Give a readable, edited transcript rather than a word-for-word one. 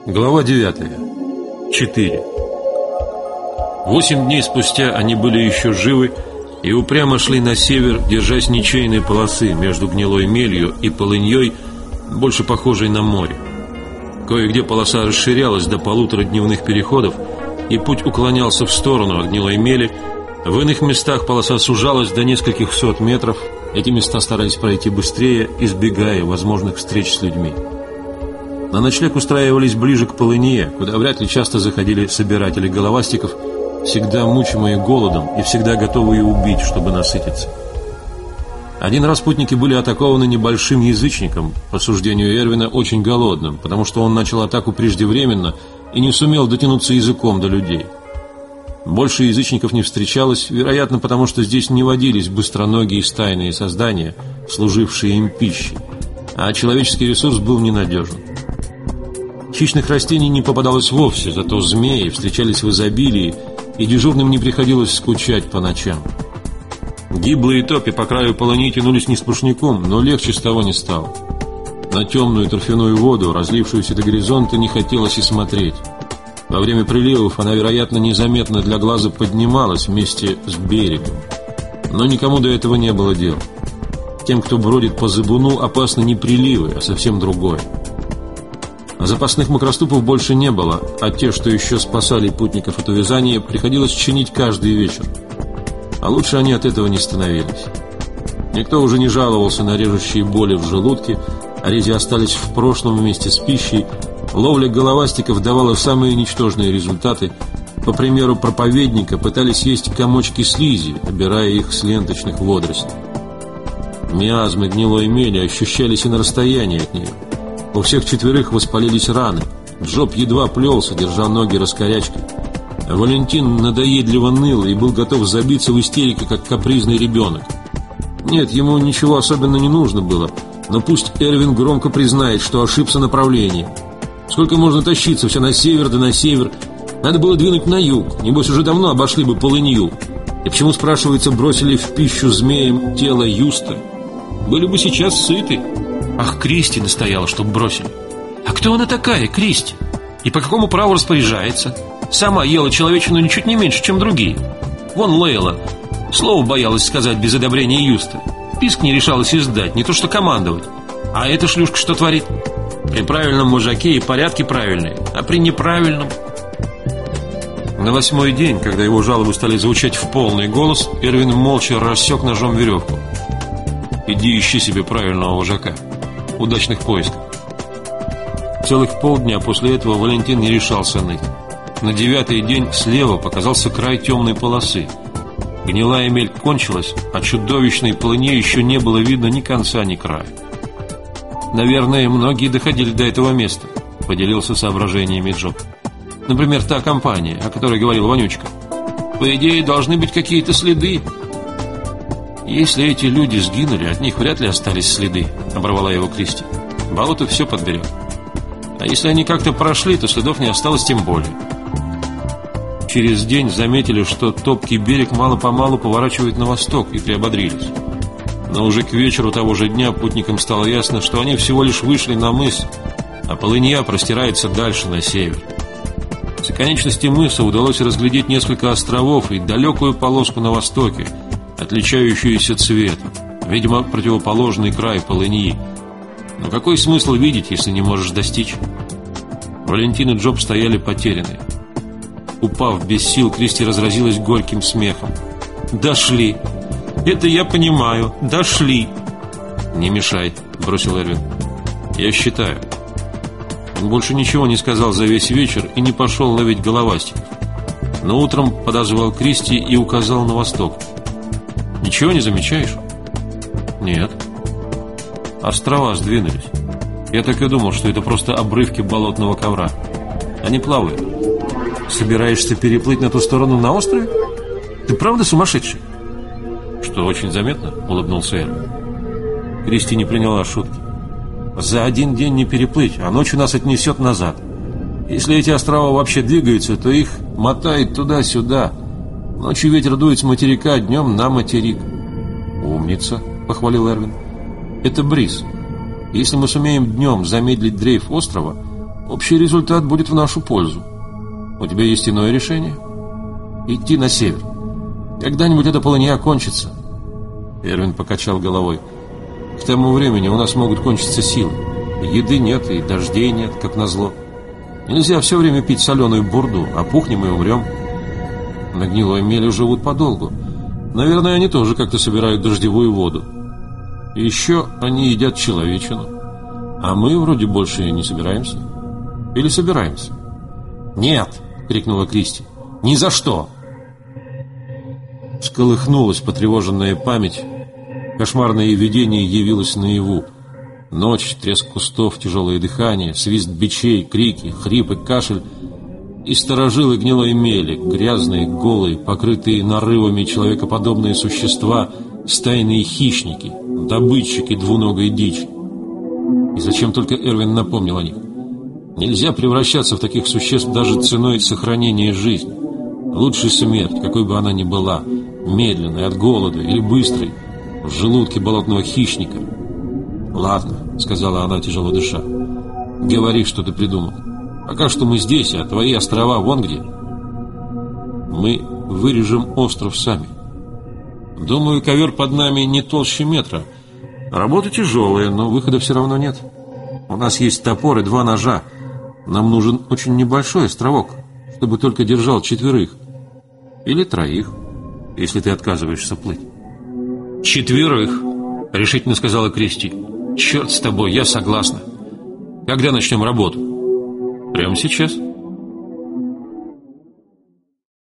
Глава 9. 4. 8 дней спустя они были еще живы и упрямо шли на север, держась ничейной полосы между гнилой мелью и полыньей, больше похожей на море. Кое-где полоса расширялась до 1,5 дневных переходов, и путь уклонялся в сторону от гнилой мели. В иных местах полоса сужалась до нескольких сот метров. Эти места старались пройти быстрее, избегая возможных встреч с людьми. На ночлег устраивались ближе к полынье, куда вряд ли часто заходили собиратели головастиков, всегда мучимые голодом и всегда готовые убить, чтобы насытиться. Один раз путники были атакованы небольшим язычником, по суждению Эрвина, очень голодным, потому что он начал атаку преждевременно и не сумел дотянуться языком до людей. Больше язычников не встречалось, вероятно, потому что здесь не водились быстроногие стайные создания, служившие им пищей, а человеческий ресурс был ненадежен. Хищных растений не попадалось вовсе, зато змеи встречались в изобилии, и дежурным не приходилось скучать по ночам. Гиблые топи по краю полыни тянулись не сплошняком, но легче с того не стало. На темную торфяную воду, разлившуюся до горизонта, не хотелось и смотреть. Во время приливов она, вероятно, незаметно для глаза поднималась вместе с берегом. Но никому до этого не было дела. Тем, кто бродит по зыбуну, опасны не приливы, а совсем другое. Запасных макроступов больше не было, а те, что еще спасали путников от увязания, приходилось чинить каждый вечер. А лучше они от этого не становились. Никто уже не жаловался на режущие боли в желудке, а рези остались в прошлом вместе с пищей. Ловля головастиков давала самые ничтожные результаты. По примеру проповедника, пытались есть комочки слизи, обирая их с ленточных водорослей. Миазмы гнилой мели ощущались и на расстоянии от нее. У всех четверых воспалились раны. Джоб едва плелся, держа ноги раскорячкой. Валентин надоедливо ныл и был готов забиться в истерику, как капризный ребенок. Нет, ему ничего особенно не нужно было, но пусть Эрвин громко признает, что ошибся направлением. Сколько можно тащиться все на север да на север? Надо было двинуть на юг, небось уже давно обошли бы полынью. И почему, спрашивается, бросили в пищу змеям тело Юста? Были бы сейчас сыты. Ах, Кристи настояла, чтоб бросили. А кто она такая, Кристи? И по какому праву распоряжается? Сама ела человечину ничуть не меньше, чем другие. Вон Лейла слово боялась сказать без одобрения Юста. Писк не решалась издать, не то что командовать. А эта шлюшка что творит? При правильном мужике и порядки правильные, а при неправильном... На 8-й день, когда его жалобы стали звучать в полный голос, Эрвин молча рассек ножом веревку. Иди ищи себе правильного вожака. Удачных поисков. Целых полдня после этого Валентин не решался ныть. На 9-й день слева показался край темной полосы. Гнилая мель кончилась, а чудовищной полыне еще не было видно ни конца, ни края. Наверное, многие доходили до этого места, поделился соображениями Джоб. Например, та компания, о которой говорил Вонючка. По идее, должны быть какие-то следы. Если эти люди сгинули, от них вряд ли остались следы, оборвала его Кристи. Болото все подберет. А если они как-то прошли, то следов не осталось тем более. Через день заметили, что топкий берег мало-помалу поворачивает на восток, и приободрились. Но уже к вечеру того же дня путникам стало ясно, что они всего лишь вышли на мыс, а полынья простирается дальше на север. С оконечности мыса удалось разглядеть несколько островов и далекую полоску на востоке, отличающуюся цветом, видимо, противоположный край полыньи. Но какой смысл видеть, если не можешь достичь? Валентин и Джоб стояли потерянные. Упав без сил, Кристи разразилась горьким смехом. «Дошли! Это я понимаю! Дошли!» «Не мешай», — бросил Эрвин. «Я считаю». Он больше ничего не сказал за весь вечер и не пошел ловить головастиков. Но утром подозвал Кристи и указал на восток. «Ничего не замечаешь?» «Нет». Острова сдвинулись. Я так и думал, что это просто обрывки болотного ковра. Они плавают. Собираешься переплыть на ту сторону на острове? Ты правда сумасшедший? Что очень заметно, улыбнулся Эрвин. Кристи не приняла шутки. За один день не переплыть, а ночью нас отнесет назад. Если эти острова вообще двигаются, то их мотает туда-сюда. Ночью ветер дует с материка, а днем на материк. Умница, похвалил Эрвин. Это бриз. Если мы сумеем днем замедлить дрейф острова, Общий результат будет в нашу пользу. У тебя есть иное решение? Идти на север. Когда-нибудь эта полынья кончится. Эрвин покачал головой. К тому времени у нас могут кончиться силы. Еды нет и дождей нет, как назло. Нельзя все время пить соленую бурду, опухнем и умрем. На гнилой мели живут подолгу. Наверное, они тоже как-то собирают дождевую воду. И еще они едят человечину. А мы вроде больше не собираемся. Или собираемся? «Нет!» — крикнула Кристи. «Ни за что!» Всколыхнулась потревоженная память. Кошмарное видение явилось наяву. Ночь, треск кустов, тяжелое дыхание, свист бичей, крики, хрип и кашель. И сторожилы гнилой мели, грязные, голые, покрытые нарывами человекоподобные существа, стайные хищники, добытчики двуногой дичи. И зачем только Эрвин напомнил о них? Нельзя превращаться в таких существ даже ценой сохранения жизни. Лучше смерть, какой бы она ни была, медленной от голода или быстрой, в желудке болотного хищника. «Ладно», — сказала она, тяжело дыша, — «говори, что ты придумал. Пока что мы здесь, а твои острова вон где. Мы вырежем остров сами. Думаю, ковер под нами не толще метра. Работа тяжелая, но выхода все равно нет. У нас есть топор и 2 ножа. Нам нужен очень небольшой островок, чтобы только держал 4. Или 3, если ты отказываешься плыть». 4, решительно сказала Кристи. «Черт с тобой, я согласна. Когда начнем работу?» «Прямо сейчас».